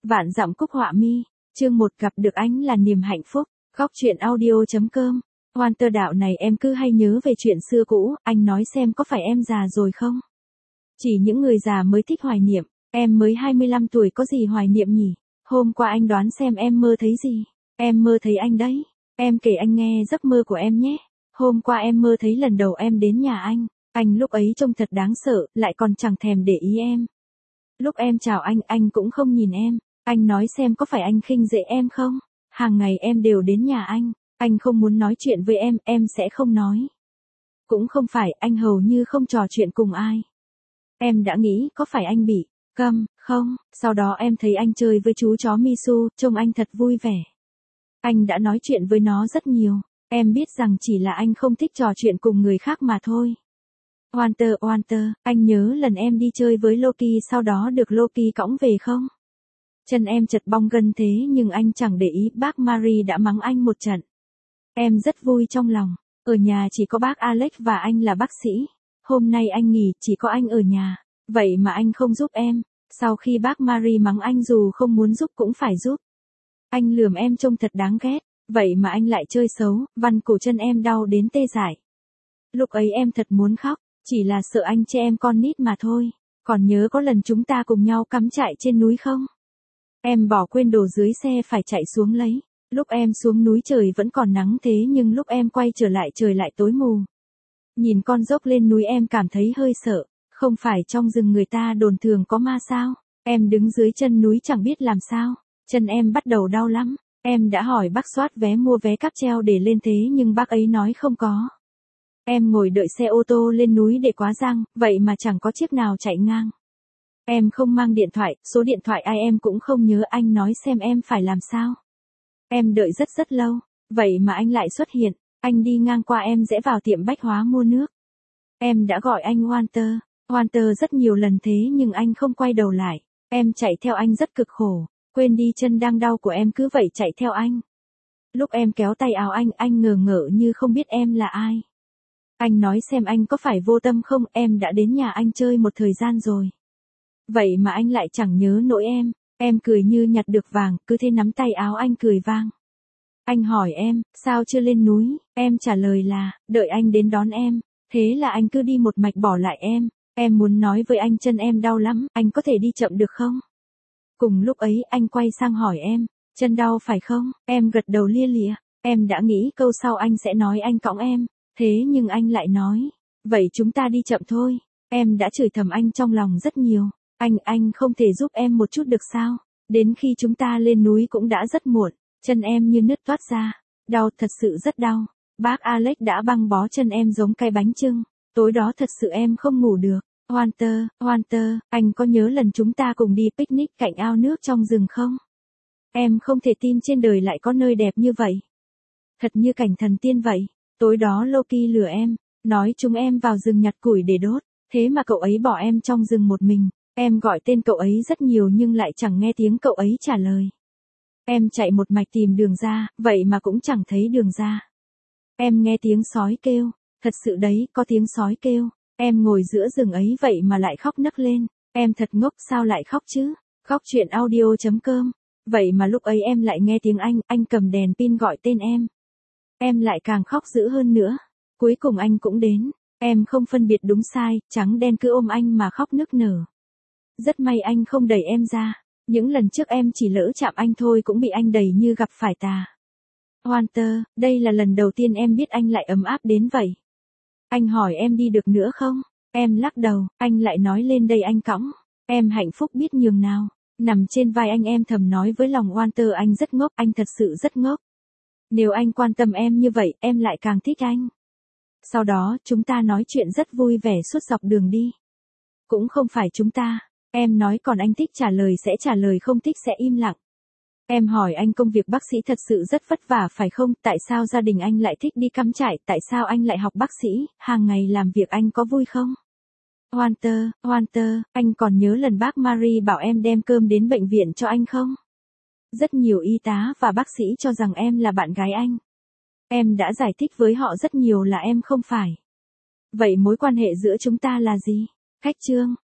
Vạn dặm cúc họa mi, chương 1 gặp được anh là niềm hạnh phúc. Góc truyện audio.com. Walter đạo này em cứ hay nhớ về chuyện xưa cũ, anh nói xem có phải em già rồi không? Chỉ những người già mới thích hoài niệm, em mới 25 tuổi có gì hoài niệm nhỉ? Hôm qua anh đoán xem em mơ thấy gì? Em mơ thấy anh đấy. Em kể anh nghe giấc mơ của em nhé. Hôm qua em mơ thấy lần đầu em đến nhà anh lúc ấy trông thật đáng sợ, lại còn chẳng thèm để ý em. Lúc em chào anh cũng không nhìn em. Anh nói xem có phải anh khinh dễ em không? Hàng ngày em đều đến nhà anh không muốn nói chuyện với em sẽ không nói. Cũng không phải, anh hầu như không trò chuyện cùng ai. Em đã nghĩ có phải anh bị câm, không? Sau đó em thấy anh chơi với chú chó Misu, trông anh thật vui vẻ. Anh đã nói chuyện với nó rất nhiều. Em biết rằng chỉ là anh không thích trò chuyện cùng người khác mà thôi. Walter, anh nhớ lần em đi chơi với Loki sau đó được Loki cõng về không? Chân em chật bong gân thế nhưng anh chẳng để ý, bác Marie đã mắng anh một trận. Em rất vui trong lòng, ở nhà chỉ có bác Alex và anh là bác sĩ. Hôm nay anh nghỉ, chỉ có anh ở nhà, vậy mà anh không giúp em. Sau khi bác Marie mắng anh dù không muốn giúp cũng phải giúp. Anh lườm em trông thật đáng ghét, vậy mà anh lại chơi xấu, vằn cổ chân em đau đến tê dại. Lúc ấy em thật muốn khóc, chỉ là sợ anh chê em con nít mà thôi. Còn nhớ có lần chúng ta cùng nhau cắm trại trên núi không? Em bỏ quên đồ dưới xe phải chạy xuống lấy. Lúc em xuống núi trời vẫn còn nắng thế nhưng lúc em quay trở lại trời lại tối mù. Nhìn con dốc lên núi em cảm thấy hơi sợ. Không phải trong rừng người ta đồn thường có ma sao? Em đứng dưới chân núi chẳng biết làm sao. Chân em bắt đầu đau lắm. Em đã hỏi bác soát vé mua vé cáp treo để lên thế nhưng bác ấy nói không có. Em ngồi đợi xe ô tô lên núi để quá giang, vậy mà chẳng có chiếc nào chạy ngang. Em không mang điện thoại, số điện thoại ai em cũng không nhớ, anh nói xem em phải làm sao. Em đợi rất lâu, vậy mà anh lại xuất hiện, anh đi ngang qua em rẽ vào tiệm bách hóa mua nước. Em đã gọi anh Walter rất nhiều lần thế nhưng anh không quay đầu lại. Em chạy theo anh rất cực khổ, quên đi chân đang đau của em cứ vậy chạy theo anh. Lúc em kéo tay áo anh ngờ ngợ như không biết em là ai. Anh nói xem anh có phải vô tâm không, em đã đến nhà anh chơi một thời gian rồi. Vậy mà anh lại chẳng nhớ nỗi em cười như nhặt được vàng, cứ thế nắm tay áo anh cười vang. Anh hỏi em, sao chưa lên núi, em trả lời là, đợi anh đến đón em, thế là anh cứ đi một mạch bỏ lại em muốn nói với anh chân em đau lắm, anh có thể đi chậm được không? Cùng lúc ấy anh quay sang hỏi em, chân đau phải không, em gật đầu lia lịa, em đã nghĩ câu sau anh sẽ nói anh cõng em, thế nhưng anh lại nói, vậy chúng ta đi chậm thôi, em đã chửi thầm anh trong lòng rất nhiều. Anh không thể giúp em một chút được sao? Đến khi chúng ta lên núi cũng đã rất muộn, chân em như nứt toát ra, đau thật sự rất đau. Bác Alex đã băng bó chân em giống cái bánh chưng, tối đó thật sự em không ngủ được. Walter, anh có nhớ lần chúng ta cùng đi picnic cạnh ao nước trong rừng không? Em không thể tin trên đời lại có nơi đẹp như vậy. Thật như cảnh thần tiên vậy. Tối đó Loki lừa em, nói chúng em vào rừng nhặt củi để đốt, thế mà cậu ấy bỏ em trong rừng một mình. Em gọi tên cậu ấy rất nhiều nhưng lại chẳng nghe tiếng cậu ấy trả lời. Em chạy một mạch tìm đường ra, vậy mà cũng chẳng thấy đường ra. Em nghe tiếng sói kêu, thật sự đấy, có tiếng sói kêu. Em ngồi giữa rừng ấy vậy mà lại khóc nấc lên. Em thật ngốc, sao lại khóc chứ? Góc truyện audio.com. Vậy mà lúc ấy em lại nghe tiếng anh cầm đèn pin gọi tên em. Em lại càng khóc dữ hơn nữa. Cuối cùng anh cũng đến. Em không phân biệt đúng sai, trắng đen cứ ôm anh mà khóc nức nở. Rất may anh không đẩy em ra. Những lần trước em chỉ lỡ chạm anh thôi cũng bị anh đẩy như gặp phải tà. Walter, đây là lần đầu tiên em biết anh lại ấm áp đến vậy. Anh hỏi em đi được nữa không? Em lắc đầu, anh lại nói lên đây anh cõng. Em hạnh phúc biết nhường nào. Nằm trên vai anh em thầm nói với lòng Walter anh rất ngốc, anh thật sự rất ngốc. Nếu anh quan tâm em như vậy, em lại càng thích anh. Sau đó, chúng ta nói chuyện rất vui vẻ suốt dọc đường đi. Cũng không phải chúng ta. Em nói còn anh thích trả lời sẽ trả lời, không thích sẽ im lặng. Em hỏi anh công việc bác sĩ thật sự rất vất vả phải không? Tại sao gia đình anh lại thích đi cắm trại? Tại sao anh lại học bác sĩ? Hàng ngày làm việc anh có vui không? Walter, anh còn nhớ lần bác Marie bảo em đem cơm đến bệnh viện cho anh không? Rất nhiều y tá và bác sĩ cho rằng em là bạn gái anh. Em đã giải thích với họ rất nhiều là em không phải. Vậy mối quan hệ giữa chúng ta là gì? Khách trương,